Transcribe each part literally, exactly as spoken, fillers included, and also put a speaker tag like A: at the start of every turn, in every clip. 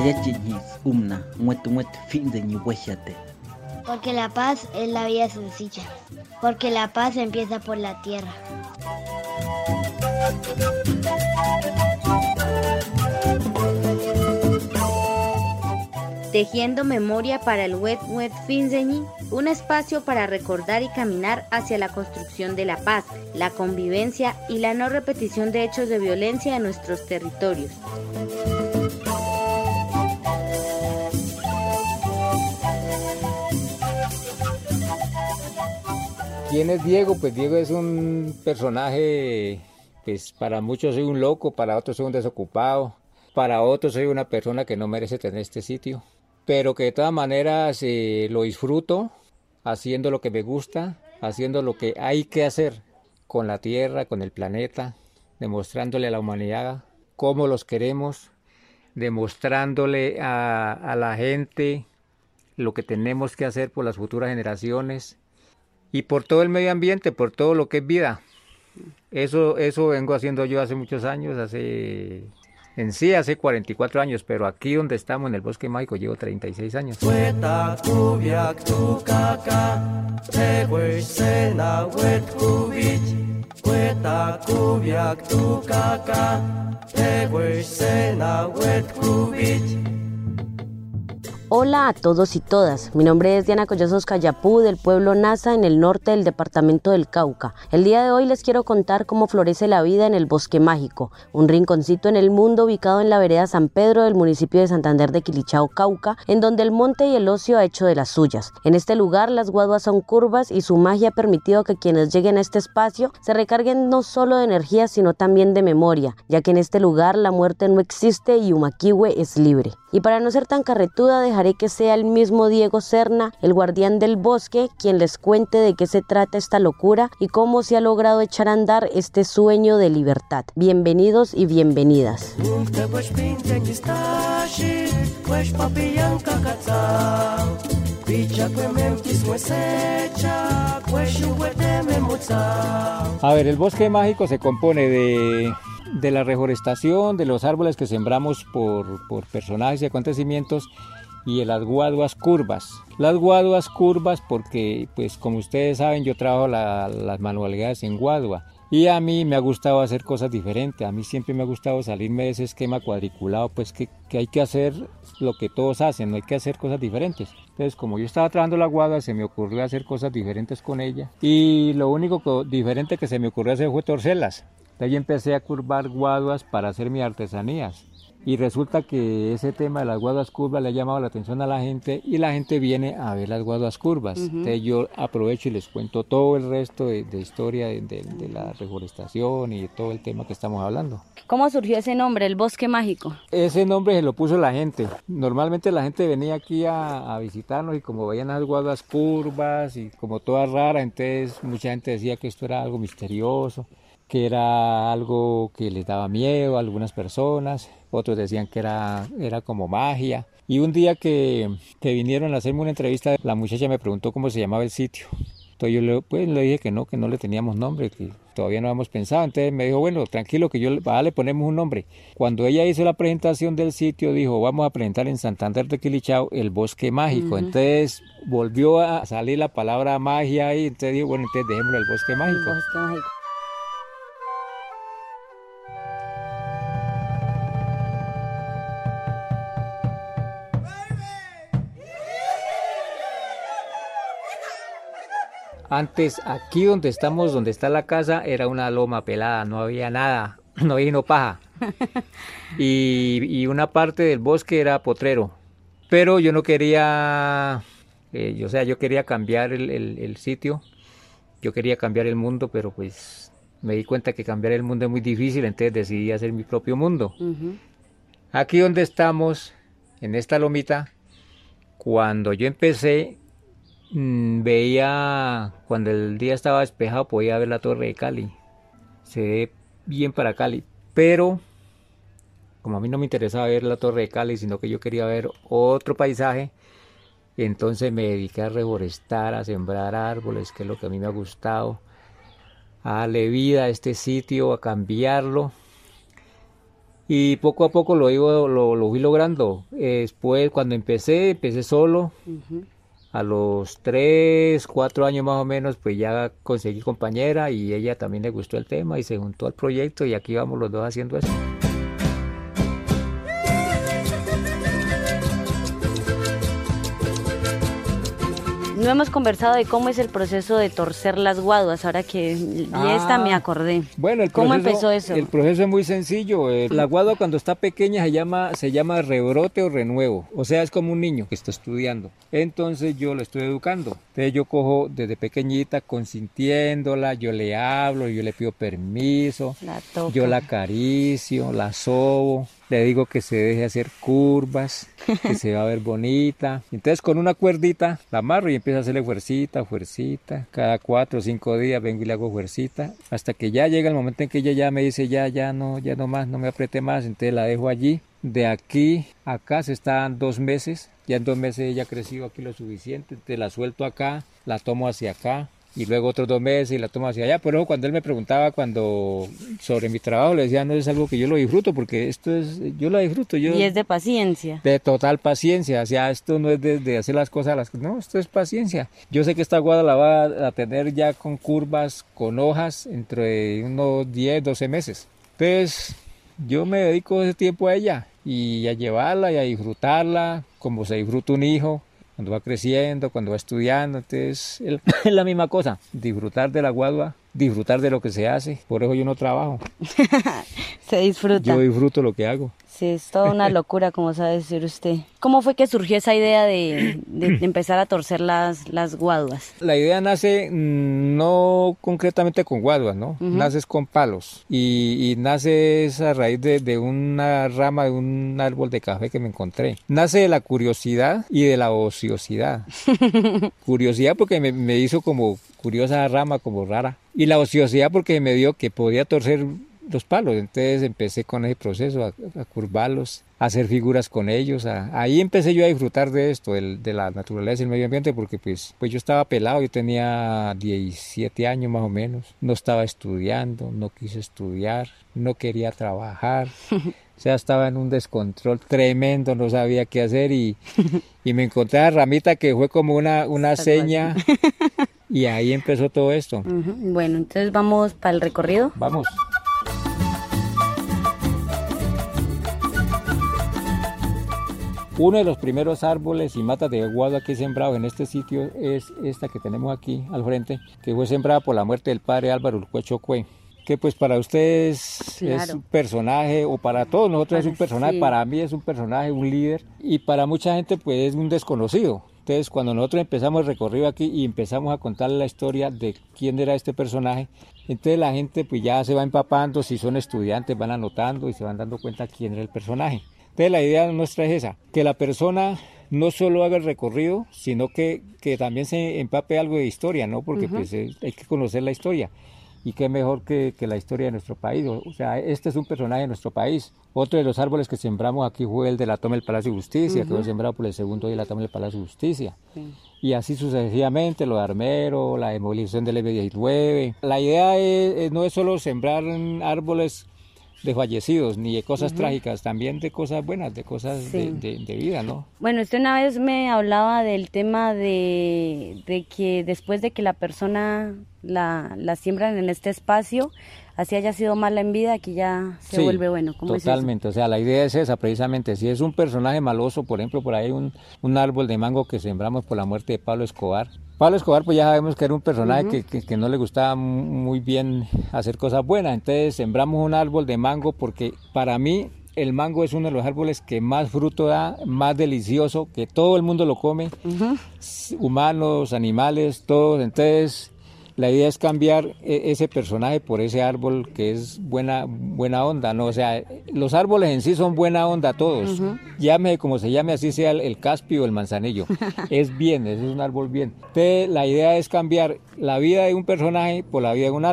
A: Porque la paz es la vida sencilla. Porque la paz empieza por la tierra.
B: Tejiendo memoria para el Wet Wet Finzeñi, un espacio para recordar y caminar hacia la construcción de la paz, la convivencia y la no repetición de hechos de violencia en nuestros territorios.
C: ¿Quién es Diego? Pues Diego es un personaje, pues para muchos soy un loco, para otros soy un desocupado, para otros soy una persona que no merece tener este sitio, pero que de todas maneras eh, lo disfruto haciendo lo que me gusta, haciendo lo que hay que hacer con la tierra, con el planeta, demostrándole a la humanidad cómo los queremos, demostrándole a, a la gente lo que tenemos que hacer por las futuras generaciones y por todo el medio ambiente, por todo lo que es vida. Eso, eso vengo haciendo yo hace muchos años, hace... En sí hace cuarenta y cuatro años, pero aquí donde estamos en el Bosque Mágico llevo treinta y seis años.
D: Hola a todos y todas, mi nombre es Diana Collazos Cayapú del pueblo Nasa en el norte del departamento del Cauca. El día de hoy les quiero contar cómo florece la vida en el Bosque Mágico, un rinconcito en el mundo ubicado en la vereda San Pedro del municipio de Santander de Quilichao, Cauca, en donde el monte y el ocio ha hecho de las suyas. En este lugar las guaduas son curvas y su magia ha permitido que quienes lleguen a este espacio se recarguen no solo de energía sino también de memoria, ya que en este lugar la muerte no existe y Umaquihue es libre. Y para no ser tan carretuda dejaré que sea el mismo Diego Serna, el guardián del bosque, quien les cuente de qué se trata esta locura y cómo se ha logrado echar a andar este sueño de libertad. Bienvenidos y bienvenidas.
C: A ver, el Bosque Mágico se compone de... de la reforestación, de los árboles que sembramos por, por personajes y acontecimientos y de las guaduas curvas. Las guaduas curvas porque, pues como ustedes saben, yo trabajo la, las manualidades en guadua y a mí me ha gustado hacer cosas diferentes. A mí siempre me ha gustado salirme de ese esquema cuadriculado, pues que, que hay que hacer lo que todos hacen, no hay que hacer cosas diferentes. Entonces, como yo estaba trabajando la guadua, se me ocurrió hacer cosas diferentes con ella y lo único que, diferente que se me ocurrió hacer fue torcerlas. De ahí empecé a curvar guaduas para hacer mis artesanías y resulta que ese tema de las guaduas curvas le ha llamado la atención a la gente y la gente viene a ver las guaduas curvas. Uh-huh. Entonces yo aprovecho y les cuento todo el resto de, de historia de, de, de la reforestación y de todo el tema que estamos hablando.
B: ¿Cómo surgió ese nombre, el Bosque Mágico?
C: Ese nombre se lo puso la gente. Normalmente la gente venía aquí a, a visitarnos y como veían las guaduas curvas y como todas raras, entonces mucha gente decía que esto era algo misterioso, que era algo que les daba miedo a algunas personas, otros decían que era, era como magia. Y un día que, que vinieron a hacerme una entrevista, la muchacha me preguntó cómo se llamaba el sitio. Entonces yo le, pues, le dije que no, que no le teníamos nombre, que todavía no habíamos pensado. Entonces me dijo, bueno, tranquilo, que yo ah, le ponemos un nombre. Cuando ella hizo la presentación del sitio, dijo, vamos a presentar en Santander de Quilichao el Bosque Mágico. Uh-huh. Entonces volvió a salir la palabra magia y entonces dijo, bueno, entonces dejémoslo el Bosque Mágico.
D: El Bosque Mágico.
C: Antes, aquí donde estamos, donde está la casa, era una loma pelada, no había nada, no había no paja. Y, y una parte del bosque era potrero. Pero yo no quería, eh, yo, o sea, yo quería cambiar el, el, el sitio, yo quería cambiar el mundo, pero pues me di cuenta que cambiar el mundo es muy difícil, entonces decidí hacer mi propio mundo. Uh-huh. Aquí donde estamos, en esta lomita, cuando yo empecé, veía, cuando el día estaba despejado, podía ver la Torre de Cali. Se ve bien para Cali, pero como a mí no me interesaba ver la Torre de Cali, sino que yo quería ver otro paisaje, entonces me dediqué a reforestar, a sembrar árboles, que es lo que a mí me ha gustado, a darle vida a este sitio, a cambiarlo. Y poco a poco lo, iba, lo, lo fui logrando. Eh, después, cuando empecé, empecé solo. Uh-huh. A los tres, cuatro años más o menos, pues ya conseguí compañera y ella también le gustó el tema y se juntó al proyecto y aquí vamos los dos haciendo eso.
D: No hemos conversado de cómo es el proceso de torcer las guaduas, ahora que ah, esta me acordé.
C: Bueno, el proceso, ¿cómo empezó eso? El proceso es muy sencillo. La guadua cuando está pequeña se llama, se llama rebrote o renuevo. O sea, es como un niño que está estudiando. Entonces yo lo estoy educando. Entonces yo cojo desde pequeñita consintiéndola, yo le hablo, yo le pido permiso,
D: la toco.
C: Yo la acaricio, la sobo. Le digo que se deje hacer curvas, que se va a ver bonita. Entonces con una cuerdita la amarro y empiezo a hacerle fuercita, fuercita. Cada cuatro o cinco días vengo y le hago fuercita. Hasta que ya llega el momento en que ella ya me dice, ya, ya no, ya no más, no me apriete más. Entonces la dejo allí. De aquí a acá se están dos meses. Ya en dos meses ella ha crecido aquí lo suficiente. Entonces la suelto acá, la tomo hacia acá. Y luego otros dos meses y la tomo hacia allá. Por eso cuando él me preguntaba cuando sobre mi trabajo, le decía, no es algo que yo lo disfruto, porque esto es, yo lo disfruto. Yo,
D: y es de paciencia.
C: De total paciencia, o sea, esto no es de, de hacer las cosas, las, no, esto es paciencia. Yo sé que esta guada la va a, a tener ya con curvas, con hojas, entre unos diez, doce meses. Entonces, yo me dedico ese tiempo a ella, y a llevarla y a disfrutarla, como se disfruta un hijo. Cuando va creciendo, cuando va estudiando, entonces es la misma cosa, disfrutar de la guadua, disfrutar de lo que se hace, por eso yo no trabajo.
D: Se disfruta.
C: Yo disfruto lo que hago.
D: Sí, es toda una locura, como sabe decir usted. ¿Cómo fue que surgió esa idea de, de, de empezar a torcer las, las guaduas?
C: La idea nace no concretamente con guaduas, ¿no? Uh-huh. Nace con palos y, y nace esa raíz de, de una rama de un árbol de café que me encontré. Nace de la curiosidad y de la ociosidad. Curiosidad porque me, me hizo como curiosa rama, como rara. Y la ociosidad porque me dio que podía torcer los palos, entonces empecé con ese proceso, a, a curvarlos, a hacer figuras con ellos, a, ahí empecé yo a disfrutar de esto, de, de la naturaleza y el medio ambiente, porque pues, pues yo estaba pelado, yo tenía diecisiete años más o menos, no estaba estudiando, no quise estudiar, no quería trabajar, o sea, estaba en un descontrol tremendo, no sabía qué hacer y, y me encontré a la ramita que fue como una, una seña y ahí empezó todo esto.
D: Uh-huh. Bueno, entonces vamos para el recorrido.
C: Vamos. Uno de los primeros árboles y matas de guadua que he sembrado en este sitio es esta que tenemos aquí al frente, que fue sembrada por la muerte del padre Álvaro Urcuecho Cue, que pues para ustedes claro. Es un personaje, o para todos nosotros para, es un personaje, sí. Para mí es un personaje, un líder, y para mucha gente pues es un desconocido. Entonces cuando nosotros empezamos el recorrido aquí y empezamos a contar la historia de quién era este personaje, entonces la gente pues ya se va empapando, si son estudiantes van anotando y se van dando cuenta quién era el personaje. Entonces la idea nuestra es esa, que la persona no solo haga el recorrido, sino que, que también se empape algo de historia, ¿no? Porque uh-huh. pues es, hay que conocer la historia. Y qué mejor que, que la historia de nuestro país. O sea, este es un personaje de nuestro país. Otro de los árboles que sembramos aquí fue el de la toma del Palacio de Justicia, uh-huh. que fue sembrado por el segundo día de la toma del Palacio de Justicia. Sí. Y así sucesivamente, lo de Armero, la demolición del eme diecinueve. La idea es, no es solo sembrar árboles de fallecidos, ni de cosas uh-huh. trágicas, también de cosas buenas, de cosas sí. de, de, de vida, ¿no?
D: Bueno, usted una vez me hablaba del tema de, de que después de que la persona la, la siembran en este espacio, así haya sido mala en vida, aquí ya se sí, vuelve bueno. ¿Cómo
C: totalmente,
D: es
C: o sea, la idea es esa precisamente, si es un personaje maloso, por ejemplo, por ahí un, un árbol de mango que sembramos por la muerte de Pablo Escobar. Pablo Escobar pues ya sabemos que era un personaje uh-huh. que, que, que no le gustaba muy bien hacer cosas buenas, entonces sembramos un árbol de mango porque para mí el mango es uno de los árboles que más fruto da, más delicioso, que todo el mundo lo come, uh-huh. humanos, animales, todos, entonces la idea es cambiar ese personaje por ese árbol que es buena buena onda, ¿no? O sea, los árboles en sí son buena onda todos, uh-huh. llame como se llame, así sea el, el caspio o el manzanillo, es bien, es un árbol bien. Entonces, la idea es cambiar la vida de un personaje por la vida de un árbol.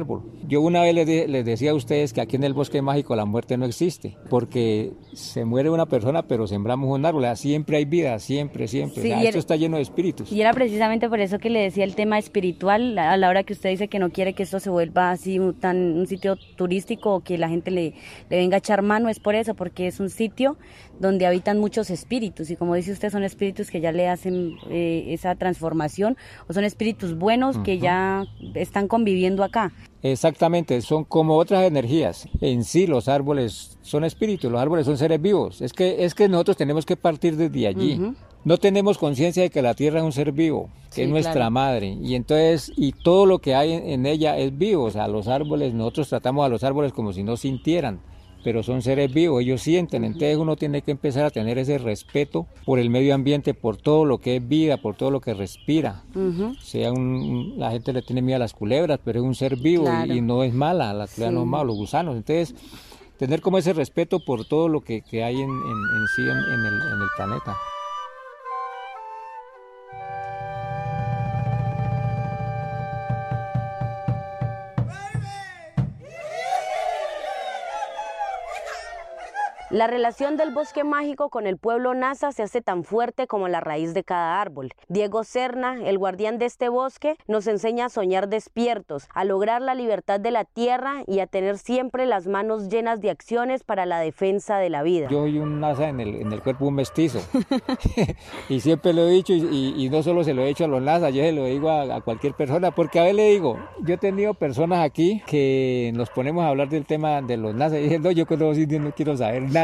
C: Yo una vez les, de, les decía a ustedes que aquí en el bosque mágico la muerte no existe, porque se muere una persona, pero sembramos un árbol, siempre hay vida, siempre, siempre. Sí, o sea, esto era, está lleno de espíritus.
B: Y era precisamente por eso que le decía el tema espiritual, a la hora que usted dice que no quiere que esto se vuelva así un, tan, un sitio turístico o que la gente le, le venga a echar mano, es por eso, porque es un sitio donde habitan muchos espíritus, y como dice usted, son espíritus que ya le hacen eh, esa transformación, o son espíritus buenos uh-huh. que ya están conviviendo acá.
C: Exactamente, son como otras energías. En sí los árboles son espíritus, los árboles son seres vivos. Es que, es que nosotros tenemos que partir desde allí. Uh-huh. No tenemos conciencia de que la tierra es un ser vivo, que sí, es nuestra claro. madre, y entonces, y todo lo que hay en, en ella es vivo. O sea, los árboles, nosotros tratamos a los árboles como si no sintieran, pero son seres vivos, ellos sienten. Entonces uno tiene que empezar a tener ese respeto por el medio ambiente, por todo lo que es vida, por todo lo que respira. Uh-huh. O sea, un, la gente le tiene miedo a las culebras, pero es un ser vivo, claro. y, y no es mala, la culebra sí. no es mala, los gusanos. Entonces, tener como ese respeto por todo lo que, que hay en, en, en sí en, en, el, en el planeta.
D: La relación del bosque mágico con el pueblo Nasa se hace tan fuerte como la raíz de cada árbol. Diego Serna, el guardián de este bosque, nos enseña a soñar despiertos, a lograr la libertad de la tierra y a tener siempre las manos llenas de acciones para la defensa de la vida.
C: Yo soy un Nasa en el, en el cuerpo, un mestizo. Y siempre lo he dicho, y, y, y no solo se lo he dicho a los Nasa, yo se lo digo a, a cualquier persona, porque a veces le digo, yo he tenido personas aquí que nos ponemos a hablar del tema de los Nasa y dicen, no, yo con los indios no quiero saber nada.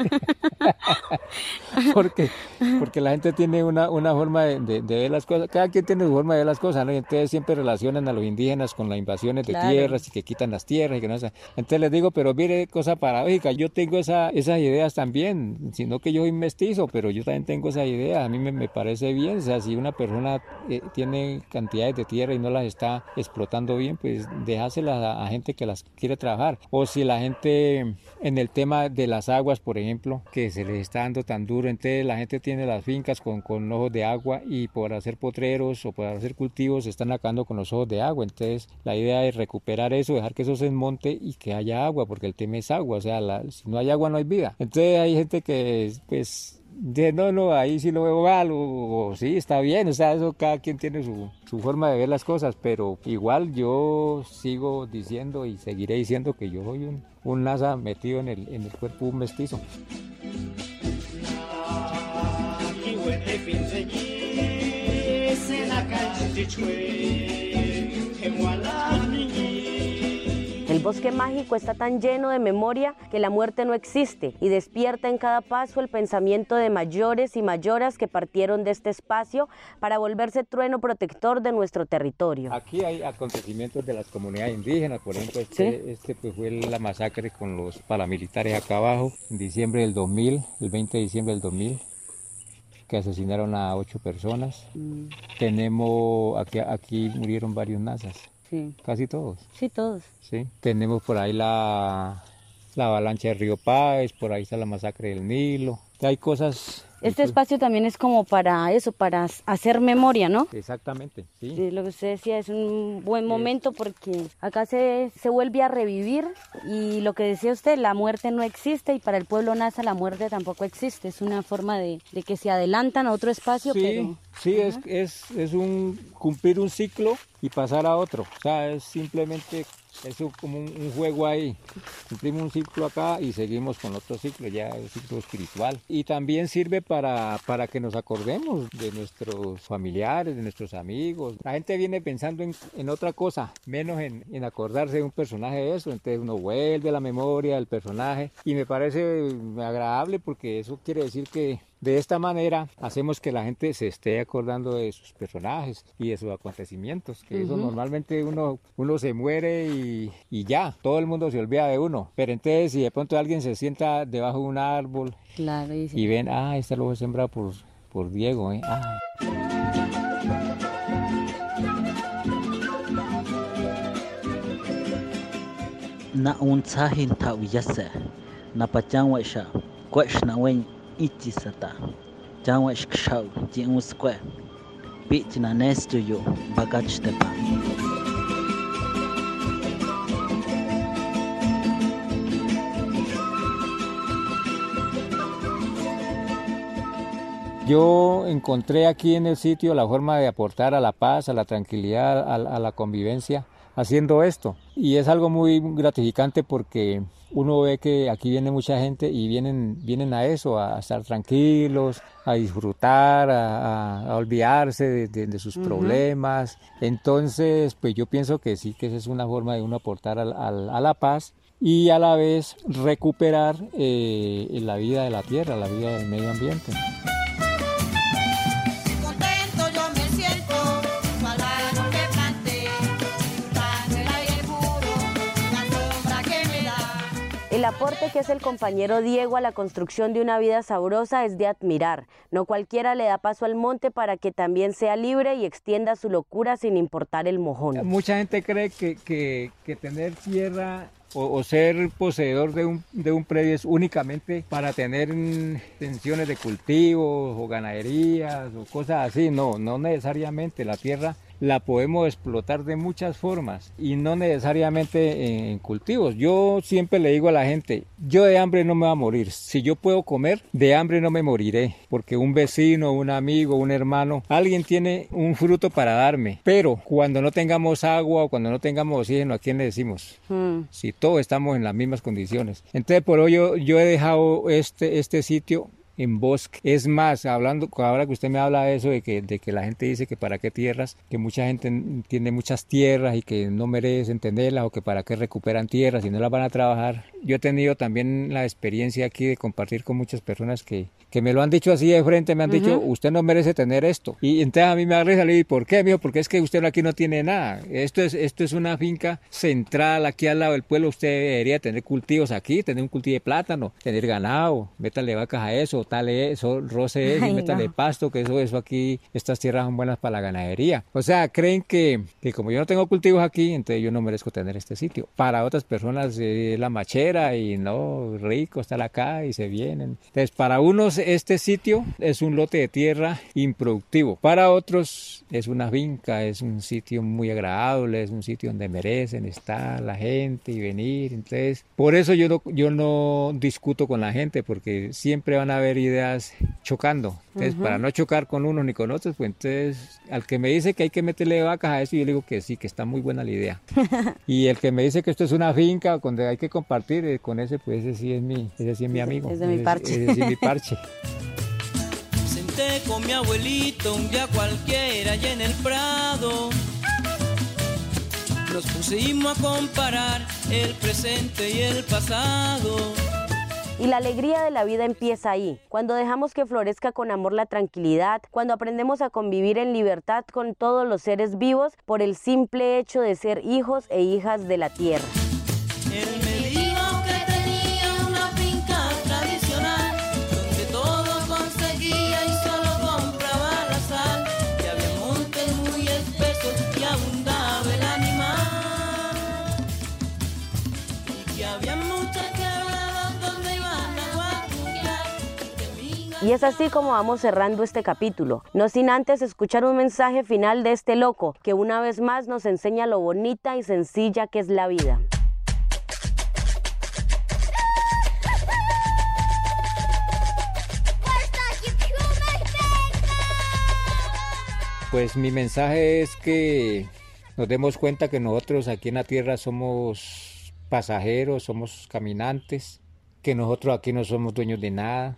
C: Porque, porque, porque la gente tiene una, una forma de, de, de ver las cosas, cada quien tiene su forma de ver las cosas, ¿no? Y entonces siempre relacionan a los indígenas con las invasiones de claro. tierras y que quitan las tierras y que no sé. Entonces les digo, pero mire, cosa paradójica, yo tengo esa, esas ideas también, sino que yo soy mestizo, pero yo también tengo esas ideas, a mí me, me parece bien. O sea, si una persona eh, tiene cantidades de tierra y no las está explotando bien, pues déjaselas a, a gente que las quiere trabajar. O si la gente en el tema de las aguas, por ejemplo, que se les está dando tan duro, entonces la gente tiene las fincas con, con ojos de agua y por hacer potreros o por hacer cultivos se están acabando con los ojos de agua. Entonces la idea es recuperar eso, dejar que eso se desmonte y que haya agua, porque el tema es agua, o sea, la, si no hay agua no hay vida. Entonces hay gente que pues de no, no, ahí sí lo veo mal, o, o sí, está bien, o sea, eso cada quien tiene su, su forma de ver las cosas, pero igual yo sigo diciendo y seguiré diciendo que yo soy un, un Nasa metido en el, en el cuerpo un mestizo.
D: El bosque mágico está tan lleno de memoria que la muerte no existe y despierta en cada paso el pensamiento de mayores y mayoras que partieron de este espacio para volverse trueno protector de nuestro territorio.
C: Aquí hay acontecimientos de las comunidades indígenas, por ejemplo, este, ¿sí? este pues fue la masacre con los paramilitares acá abajo en diciembre del dos mil, el veinte de diciembre del dos mil, que asesinaron a ocho personas. Mm. Tenemos, aquí, aquí murieron varios Nasas. Sí. Casi todos.
B: Sí, todos.
C: Sí. Tenemos por ahí la, la avalancha de Río Páez, por ahí está la masacre del Nilo. Hay cosas...
B: Este espacio también es como para eso, para hacer memoria, ¿no?
C: Exactamente, sí.
B: Sí, lo que usted decía es un buen momento porque acá se, se vuelve a revivir y lo que decía usted, la muerte no existe y para el pueblo Nasa la muerte tampoco existe. Es una forma de, de que se adelantan a otro espacio,
C: sí,
B: pero...
C: Sí, es, es, es un cumplir un ciclo y pasar a otro. O sea, es simplemente... Es como un, un juego ahí, cumplimos un ciclo acá y seguimos con otro ciclo, ya el ciclo espiritual. Y también sirve para, para que nos acordemos de nuestros familiares, de nuestros amigos. La gente viene pensando en, en otra cosa, menos en, en acordarse de un personaje de eso. Entonces uno vuelve a la memoria del personaje y me parece agradable porque eso quiere decir que de esta manera hacemos que la gente se esté acordando de sus personajes y de sus acontecimientos, que uh-huh. eso normalmente uno, uno se muere y, y ya, todo el mundo se olvida de uno. Pero entonces si de pronto alguien se sienta debajo de un árbol claro, y, sí. y ven, ah, este lo fue sembrado por, por Diego, ¿eh? Ah.
E: Na un sahin ta uyase na pachangwa sha kwash na wen ichi sata changwa shkshau ji un square pitch na nesto yo bagach tepa
C: yo encontré aquí en el sitio la forma de aportar a la paz, a la tranquilidad, a, a la convivencia, haciendo esto. Y es algo muy gratificante porque uno ve que aquí viene mucha gente y vienen, vienen a eso, a estar tranquilos, a disfrutar, a, a, a olvidarse de, de, de sus uh-huh. problemas. Entonces, pues yo pienso que sí, que esa es una forma de uno aportar a, a, a la paz y a la vez recuperar eh, la vida de la tierra, la vida del medio ambiente.
D: El aporte que hace el compañero Diego a la construcción de una vida sabrosa es de admirar. No cualquiera le da paso al monte para que también sea libre y extienda su locura sin importar el mojón.
C: Mucha gente cree que, que, que tener tierra o, o ser poseedor de un, de un predio es únicamente para tener extensiones de cultivos o ganaderías o cosas así. No, no necesariamente. La tierra la podemos explotar de muchas formas y no necesariamente en cultivos. Yo siempre le digo a la gente, yo de hambre no me voy a morir. Si yo puedo comer, de hambre no me moriré, porque un vecino, un amigo, un hermano, alguien tiene un fruto para darme. Pero cuando no tengamos agua o cuando no tengamos oxígeno, ¿a quién le decimos? Hmm. Si todos estamos en las mismas condiciones. Entonces, por hoy yo, yo he dejado este, este sitio en bosque. Es más, hablando, ahora que usted me habla de eso, de que, de que la gente dice que para qué tierras, que mucha gente tiene muchas tierras y que no merece tenerlas, o que para qué recuperan tierras y no las van a trabajar. Yo he tenido también la experiencia aquí de compartir con muchas personas que, que me lo han dicho así de frente, me han uh-huh. dicho, usted no merece tener esto. Y entonces a mí me ha salido, ¿y por qué, mijo? Porque es que usted aquí no tiene nada. Esto es, esto es una finca central aquí al lado del pueblo. Usted debería tener cultivos aquí, tener un cultivo de plátano, tener ganado, métale vacas a eso, tale eso, roce eso, y métale no. pasto, que eso, eso aquí, estas tierras son buenas para la ganadería. O sea, creen que, que como yo no tengo cultivos aquí, entonces yo no merezco tener este sitio. Para otras personas es eh, la machera y no, rico, estar acá y se vienen. Entonces, para unos este sitio es un lote de tierra improductivo. Para otros es una finca, es un sitio muy agradable, es un sitio donde merecen estar la gente y venir. Entonces, por eso yo no, yo no discuto con la gente, porque siempre van a haber ideas chocando. Entonces, uh-huh. para no chocar con unos ni con otros, pues entonces, al que me dice que hay que meterle vacas a eso, yo le digo que sí, que está muy buena la idea. Y el que me dice que esto es una finca donde hay que compartir, eh, con ese, pues ese sí es mi, ese sí es mi amigo.
D: Es de mi parche.
C: Ese, ese sí es mi parche.
F: Senté con mi abuelito un día cualquiera allá en el Prado. Nos pusimos a comparar el presente y el pasado.
D: Y la alegría de la vida empieza ahí, cuando dejamos que florezca con amor la tranquilidad, cuando aprendemos a convivir en libertad con todos los seres vivos por el simple hecho de ser hijos e hijas de la tierra.
F: Él me dijo que tenía una finca tradicional, donde todo conseguía y solo compraba la sal, que había montes muy espesos y abundaba el animal, y que había muchas quebradas donde iban a guacuquear.
D: Y es así como vamos cerrando este capítulo, no sin antes escuchar un mensaje final de este loco, que una vez más nos enseña lo bonita y sencilla que es la vida.
C: Pues mi mensaje es que nos demos cuenta que nosotros aquí en la tierra somos pasajeros, somos caminantes, que nosotros aquí no somos dueños de nada,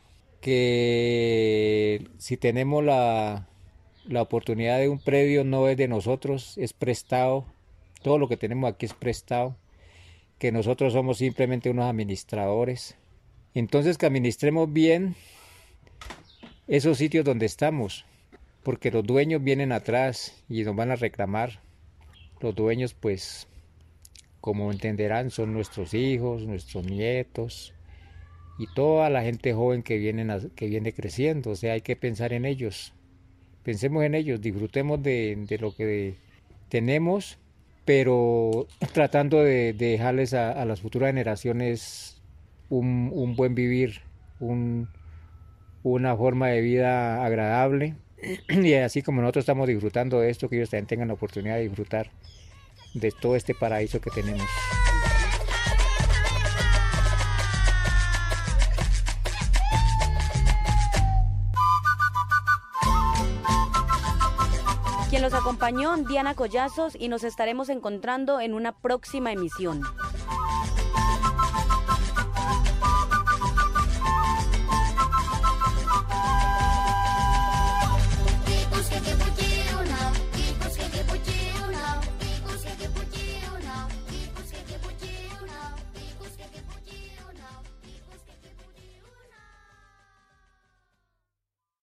C: que si tenemos la, la oportunidad de un predio no es de nosotros, es prestado, todo lo que tenemos aquí es prestado, que nosotros somos simplemente unos administradores. Entonces que administremos bien esos sitios donde estamos, porque los dueños vienen atrás y nos van a reclamar. Los dueños, pues, como entenderán, son nuestros hijos, nuestros nietos y toda la gente joven que, vienen a, que viene creciendo. O sea, hay que pensar en ellos. Pensemos en ellos, disfrutemos de, de lo que tenemos, pero tratando de, de dejarles a, a las futuras generaciones un, un buen vivir, un, una forma de vida agradable. Y así como nosotros estamos disfrutando de esto, que ellos también tengan la oportunidad de disfrutar de todo este paraíso que tenemos.
D: Quien los acompañó, Diana Collazos, y nos estaremos encontrando en una próxima emisión.